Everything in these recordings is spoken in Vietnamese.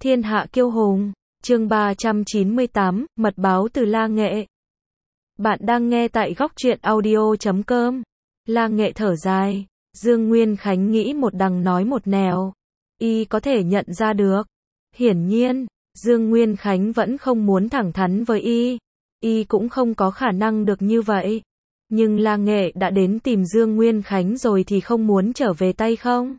Thiên hạ kiêu hùng, chương 398, mật báo từ La Nghệ. Bạn đang nghe tại góc truyện audio.com. La Nghệ thở dài, Dương Nguyên Khánh nghĩ một đằng nói một nẻo. Y có thể nhận ra được. Hiển nhiên, Dương Nguyên Khánh vẫn không muốn thẳng thắn với Y. Y cũng không có khả năng được như vậy. Nhưng La Nghệ đã đến tìm Dương Nguyên Khánh rồi thì không muốn trở về tay không?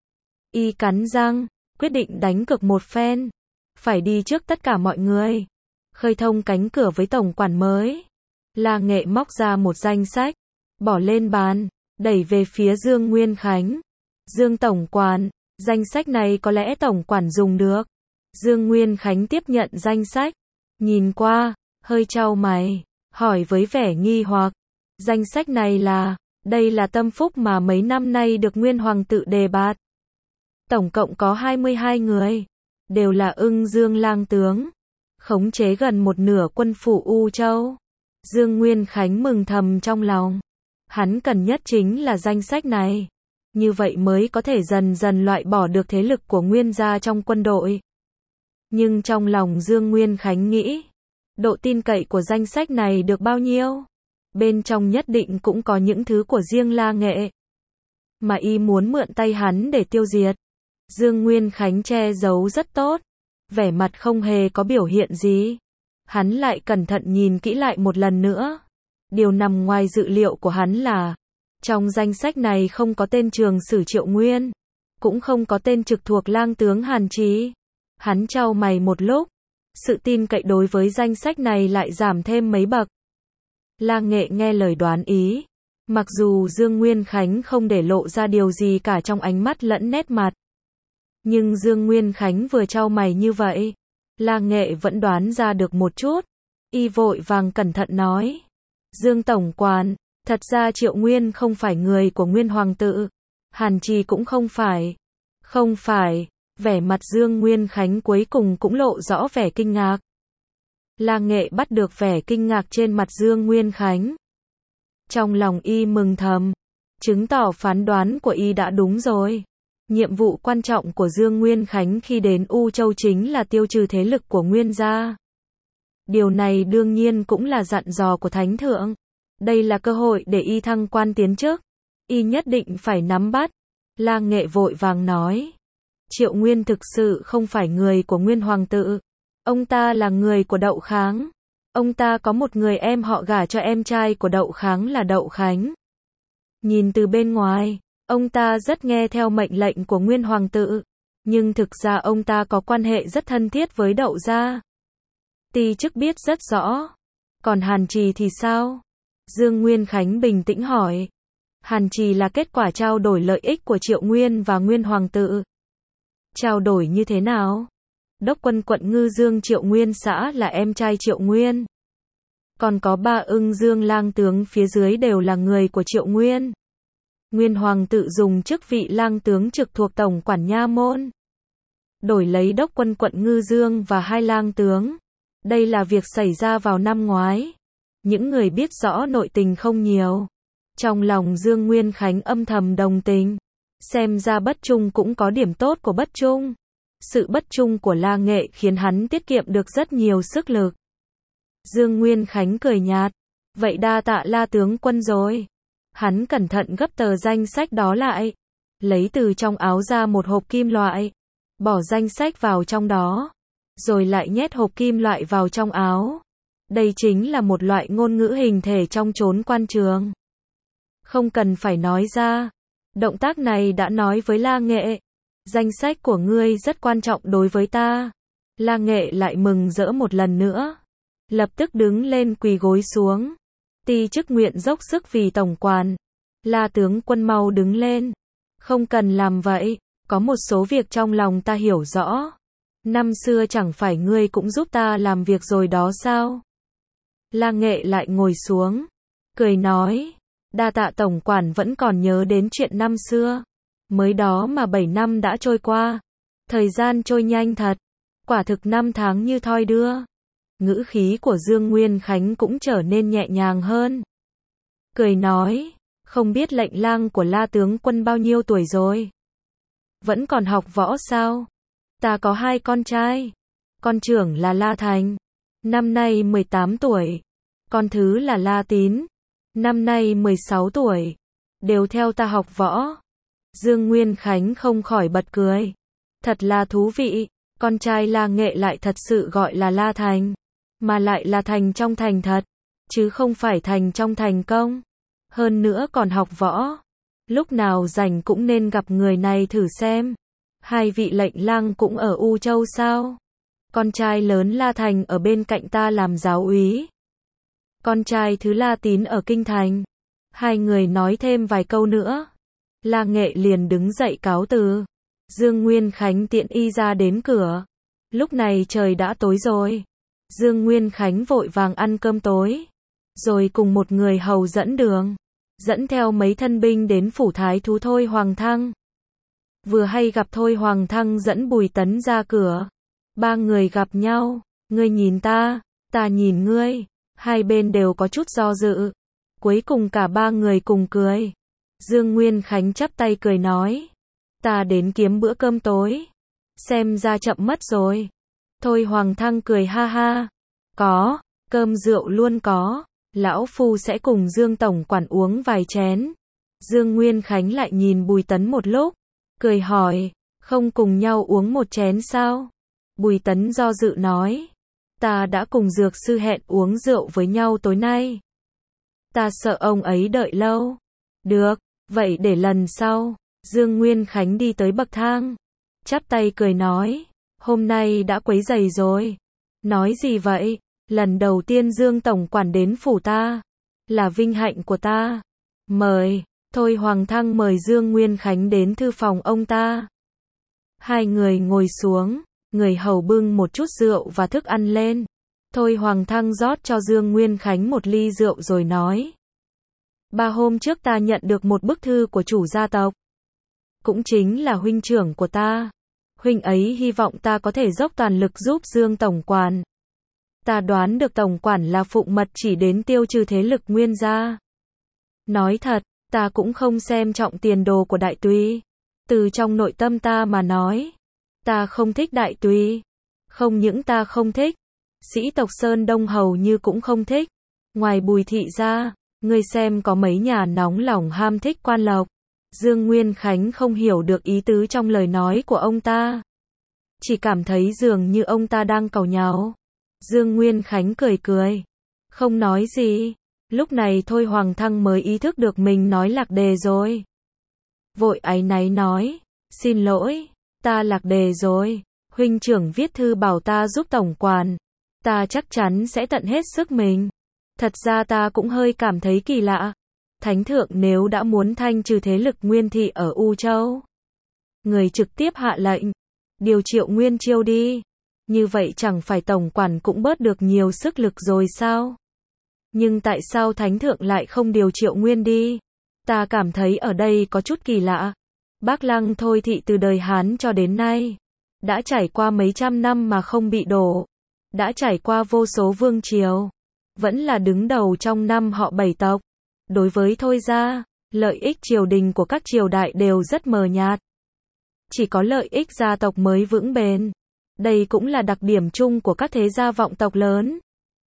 Y cắn răng, quyết định đánh cược một phen. Phải đi trước tất cả mọi người. Khơi thông cánh cửa với tổng quản mới. La Nghệ móc ra một danh sách, bỏ lên bàn, đẩy về phía Dương Nguyên Khánh. Dương tổng quản, danh sách này có lẽ tổng quản dùng được. Dương Nguyên Khánh tiếp nhận danh sách, nhìn qua, hơi chau mày, hỏi với vẻ nghi hoặc. Danh sách này là, đây là tâm phúc mà mấy năm nay được Nguyên Hoàng tự đề bạt. Tổng cộng có 22 người, đều là Ưng Dương lang tướng, khống chế gần một nửa quân phủ U Châu. Dương Nguyên Khánh mừng thầm trong lòng. Hắn cần nhất chính là danh sách này. Như vậy mới có thể dần dần loại bỏ được thế lực của Nguyên gia trong quân đội. Nhưng trong lòng Dương Nguyên Khánh nghĩ, độ tin cậy của danh sách này được bao nhiêu? Bên trong nhất định cũng có những thứ của riêng La Nghệ. Mà Y muốn mượn tay hắn để tiêu diệt. Dương Nguyên Khánh che giấu rất tốt. Vẻ mặt không hề có biểu hiện gì. Hắn lại cẩn thận nhìn kỹ lại một lần nữa. Điều nằm ngoài dự liệu của hắn là, trong danh sách này không có tên Trường Sử Triệu Nguyên, cũng không có tên trực thuộc lang tướng Hàn Chí. Hắn chau mày một lúc, sự tin cậy đối với danh sách này lại giảm thêm mấy bậc. La Nghệ nghe lời đoán ý, mặc dù Dương Nguyên Khánh không để lộ ra điều gì cả trong ánh mắt lẫn nét mặt. Nhưng Dương Nguyên Khánh vừa chau mày như vậy, La Nghệ vẫn đoán ra được một chút. Y vội vàng cẩn thận nói, Dương tổng quản, thật ra Triệu Nguyên không phải người của Nguyên Hoàng tự, Hàn Trì cũng không phải. Không phải, vẻ mặt Dương Nguyên Khánh cuối cùng cũng lộ rõ vẻ kinh ngạc. La Nghệ bắt được vẻ kinh ngạc trên mặt Dương Nguyên Khánh. Trong lòng Y mừng thầm, chứng tỏ phán đoán của Y đã đúng rồi. Nhiệm vụ quan trọng của Dương Nguyên Khánh khi đến U Châu chính là tiêu trừ thế lực của Nguyên gia. Điều này đương nhiên cũng là dặn dò của Thánh Thượng. Đây là cơ hội để Y thăng quan tiến chức. Y nhất định phải nắm bắt. La Nghệ vội vàng nói. Triệu Nguyên thực sự không phải người của Nguyên Hoàng tự. Ông ta là người của Đậu Kháng. Ông ta có một người em họ gả cho em trai của Đậu Kháng là Đậu Khánh. Nhìn từ bên ngoài, ông ta rất nghe theo mệnh lệnh của Nguyên Hoàng tự. Nhưng thực ra ông ta có quan hệ rất thân thiết với Đậu gia. Ti chức biết rất rõ. Còn Hàn Trì thì sao? Dương Nguyên Khánh bình tĩnh hỏi. Hàn Trì là kết quả trao đổi lợi ích của Triệu Nguyên và Nguyên Hoàng tự. Trao đổi như thế nào? Đốc quân quận Ngư Dương Triệu Nguyên xã là em trai Triệu Nguyên. Còn có 3 Ưng Dương lang tướng phía dưới đều là người của Triệu Nguyên. Nguyên Hoàng tự dùng chức vị lang tướng trực thuộc tổng quản nha môn. Đổi lấy đốc quân quận Ngư Dương và 2 lang tướng. Đây là việc xảy ra vào năm ngoái. Những người biết rõ nội tình không nhiều. Trong lòng Dương Nguyên Khánh âm thầm đồng tình. Xem ra Bất Trung cũng có điểm tốt của Bất Trung. Sự bất trung của La Nghệ khiến hắn tiết kiệm được rất nhiều sức lực. Dương Nguyên Khánh cười nhạt. Vậy đa tạ La tướng quân rồi. Hắn cẩn thận gấp tờ danh sách đó lại. Lấy từ trong áo ra một hộp kim loại. Bỏ danh sách vào trong đó. Rồi lại nhét hộp kim loại vào trong áo. Đây chính là một loại ngôn ngữ hình thể trong chốn quan trường. Không cần phải nói ra. Động tác này đã nói với La Nghệ. Danh sách của ngươi rất quan trọng đối với ta. La Nghệ lại mừng rỡ một lần nữa. Lập tức đứng lên quỳ gối xuống. Ti chức nguyện dốc sức vì tổng quản. La tướng quân mau đứng lên. Không cần làm vậy. Có một số việc trong lòng ta hiểu rõ. Năm xưa chẳng phải ngươi cũng giúp ta làm việc rồi đó sao? La Nghệ lại ngồi xuống. Cười nói. Đa tạ tổng quản vẫn còn nhớ đến chuyện năm xưa. Mới đó mà 7 năm đã trôi qua. Thời gian trôi nhanh thật. Quả thực 5 tháng như thoi đưa. Ngữ khí của Dương Nguyên Khánh cũng trở nên nhẹ nhàng hơn. Cười nói. Không biết lệnh lang của La tướng quân bao nhiêu tuổi rồi? Vẫn còn học võ sao? Ta có 2 con trai. Con trưởng là La Thành, năm nay 18 tuổi. Con thứ là La Tín, năm nay 16 tuổi. Đều theo ta học võ. Dương Nguyên Khánh không khỏi bật cười. Thật là thú vị, con trai La Nghệ lại thật sự gọi là La Thành. Mà lại là thành trong thành thật, chứ không phải thành trong thành công. Hơn nữa còn học võ. Lúc nào rảnh cũng nên gặp người này thử xem. 2 vị lệnh lang cũng ở U Châu sao? Con trai lớn La Thành ở bên cạnh ta làm giáo úy. Con trai thứ La Tín ở Kinh Thành. 2 người nói thêm vài câu nữa. La Nghệ liền đứng dậy cáo từ. Dương Nguyên Khánh tiện y ra đến cửa. Lúc này trời đã tối rồi. Dương Nguyên Khánh vội vàng ăn cơm tối. Rồi cùng một người hầu dẫn đường. Dẫn theo mấy thân binh đến phủ thái thú Thôi Hoàng Thăng. Vừa hay gặp Thôi Hoàng Thăng dẫn Bùi Tấn ra cửa. 3 người gặp nhau. Ngươi nhìn ta nhìn ngươi. Hai bên đều có chút do dự. Cuối cùng cả 3 người cùng cười. Dương Nguyên Khánh chắp tay cười nói. Ta đến kiếm bữa cơm tối. Xem ra chậm mất rồi. Thôi Hoàng Thăng cười ha ha. Có, cơm rượu luôn có. Lão Phu sẽ cùng Dương Tổng quản uống vài chén. Dương Nguyên Khánh lại nhìn Bùi Tấn một lúc. Cười hỏi, không cùng nhau uống một chén sao? Bùi Tấn do dự nói. Ta đã cùng dược sư hẹn uống rượu với nhau tối nay. Ta sợ ông ấy đợi lâu. Được, vậy để lần sau. Dương Nguyên Khánh đi tới bậc thang. Chắp tay cười nói. Hôm nay đã quấy rầy rồi. Nói gì vậy? Lần đầu tiên Dương Tổng quản đến phủ ta. Là vinh hạnh của ta. Mời. Thôi Hoàng Thăng mời Dương Nguyên Khánh đến thư phòng ông ta. 2 người ngồi xuống. Người hầu bưng một chút rượu và thức ăn lên. Thôi Hoàng Thăng rót cho Dương Nguyên Khánh một ly rượu rồi nói. 3 hôm trước ta nhận được một bức thư của chủ gia tộc. Cũng chính là huynh trưởng của ta. Huynh ấy hy vọng ta có thể dốc toàn lực giúp Dương Tổng quản. Ta đoán được Tổng quản là phụng mật chỉ đến tiêu trừ thế lực Nguyên gia. Nói thật, ta cũng không xem trọng tiền đồ của Đại Tùy. Từ trong nội tâm ta mà nói, ta không thích Đại Tùy. Không những ta không thích, sĩ tộc Sơn Đông hầu như cũng không thích. Ngoài Bùi thị ra, ngươi xem có mấy nhà nóng lòng ham thích quan lộc. Dương Nguyên Khánh không hiểu được ý tứ trong lời nói của ông ta. Chỉ cảm thấy dường như ông ta đang càu nhàu. Dương Nguyên Khánh cười cười. Không nói gì. Lúc này Thôi Hoàng Thăng mới ý thức được mình nói lạc đề rồi. Vội áy náy nói. Xin lỗi, ta lạc đề rồi. Huynh trưởng viết thư bảo ta giúp tổng quản. Ta chắc chắn sẽ tận hết sức mình. Thật ra ta cũng hơi cảm thấy kỳ lạ. Thánh thượng nếu đã muốn thanh trừ thế lực Nguyên thị ở U Châu. Người trực tiếp hạ lệnh. Điều Triệu Nguyên Chiêu đi. Như vậy chẳng phải tổng quản cũng bớt được nhiều sức lực rồi sao? Nhưng tại sao Thánh thượng lại không điều Triệu Nguyên đi? Ta cảm thấy ở đây có chút kỳ lạ. Bác Lăng Thôi thị từ đời Hán cho đến nay. Đã trải qua mấy trăm năm mà không bị đổ. Đã trải qua vô số vương triều. Vẫn là đứng đầu trong 5 họ 7 tộc. Đối với Thôi gia, lợi ích triều đình của các triều đại đều rất mờ nhạt. Chỉ có lợi ích gia tộc mới vững bền. Đây cũng là đặc điểm chung của các thế gia vọng tộc lớn.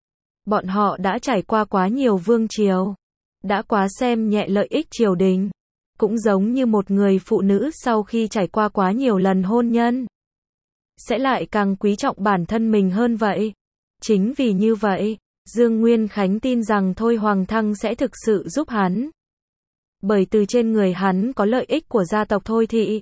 Bọn họ đã trải qua quá nhiều vương triều. Đã quá xem nhẹ lợi ích triều đình. Cũng giống như một người phụ nữ sau khi trải qua quá nhiều lần hôn nhân. Sẽ lại càng quý trọng bản thân mình hơn vậy. Chính vì như vậy, Dương Nguyên Khánh tin rằng Thôi Hoàng Thăng sẽ thực sự giúp hắn. Bởi từ trên người hắn có lợi ích của gia tộc Thôi thị.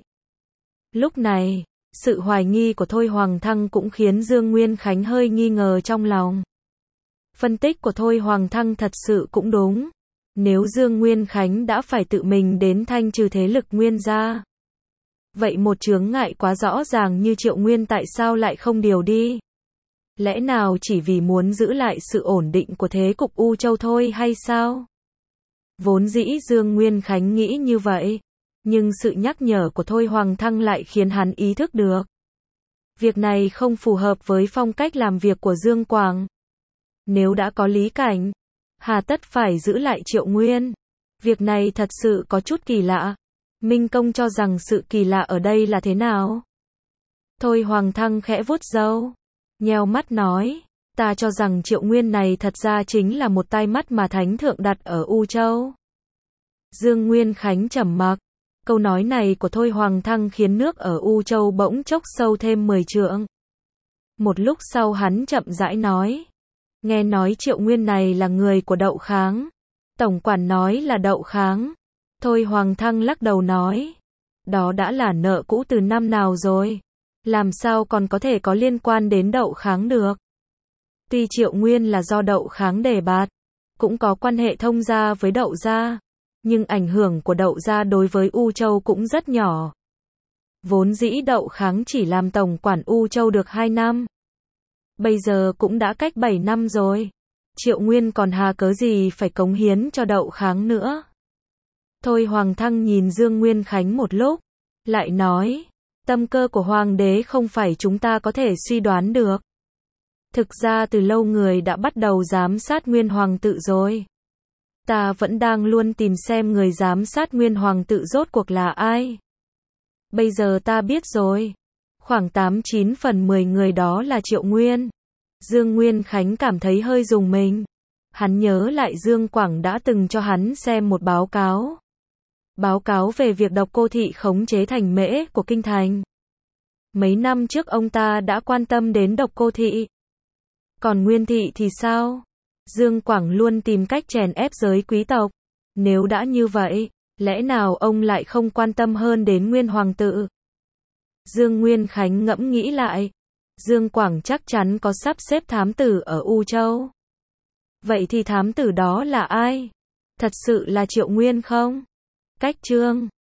Lúc này, sự hoài nghi của Thôi Hoàng Thăng cũng khiến Dương Nguyên Khánh hơi nghi ngờ trong lòng. Phân tích của Thôi Hoàng Thăng thật sự cũng đúng. Nếu Dương Nguyên Khánh đã phải tự mình đến thanh trừ thế lực Nguyên gia. Vậy một chướng ngại quá rõ ràng như Triệu Nguyên tại sao lại không điều đi? Lẽ nào chỉ vì muốn giữ lại sự ổn định của thế cục U Châu thôi hay sao? Vốn dĩ Dương Nguyên Khánh nghĩ như vậy. Nhưng sự nhắc nhở của Thôi Hoàng Thăng lại khiến hắn ý thức được. Việc này không phù hợp với phong cách làm việc của Dương Quảng. Nếu đã có Lý Cảnh, hà tất phải giữ lại Triệu Nguyên. Việc này thật sự có chút kỳ lạ. Minh Công cho rằng sự kỳ lạ ở đây là thế nào? Thôi Hoàng Thăng khẽ vuốt râu, nheo mắt nói, ta cho rằng Triệu Nguyên này thật ra chính là một tai mắt mà Thánh Thượng đặt ở U Châu. Dương Nguyên Khánh trầm mặc, câu nói này của Thôi Hoàng Thăng khiến nước ở U Châu bỗng chốc sâu thêm 10 trượng. Một lúc sau hắn chậm rãi nói, nghe nói Triệu Nguyên này là người của Đậu Kháng. Tổng quản nói là Đậu Kháng. Thôi Hoàng Thăng lắc đầu nói, đó đã là nợ cũ từ năm nào rồi, làm sao còn có thể có liên quan đến Đậu Kháng được. Tuy Triệu Nguyên là do Đậu Kháng đề bạt, cũng có quan hệ thông gia với Đậu gia, nhưng ảnh hưởng của Đậu gia đối với U Châu cũng rất nhỏ. Vốn dĩ Đậu Kháng chỉ làm tổng quản U Châu được 2 năm. Bây giờ cũng đã cách 7 năm rồi. Triệu Nguyên còn hà cớ gì phải cống hiến cho Đậu Kháng nữa. Thôi Hoàng Thăng nhìn Dương Nguyên Khánh một lúc, lại nói, tâm cơ của Hoàng đế không phải chúng ta có thể suy đoán được. Thực ra từ lâu người đã bắt đầu giám sát Nguyên Hoàng tự rồi. Ta vẫn đang luôn tìm xem người giám sát Nguyên Hoàng tự rốt cuộc là ai. Bây giờ ta biết rồi. Khoảng 89 phần 10 người đó là Triệu Nguyên. Dương Nguyên Khánh cảm thấy hơi rùng mình. Hắn nhớ lại Dương Quảng đã từng cho hắn xem một báo cáo. Báo cáo về việc Độc Cô Thị khống chế thành mễ của kinh thành. Mấy năm trước ông ta đã quan tâm đến Độc Cô Thị. Còn Nguyên Thị thì sao? Dương Quảng luôn tìm cách chèn ép giới quý tộc. Nếu đã như vậy, lẽ nào ông lại không quan tâm hơn đến Nguyên Hoàng tự? Dương Nguyên Khánh ngẫm nghĩ lại. Dương Quảng chắc chắn có sắp xếp thám tử ở U Châu. Vậy thì thám tử đó là ai? Thật sự là Triệu Nguyên không? Cách chương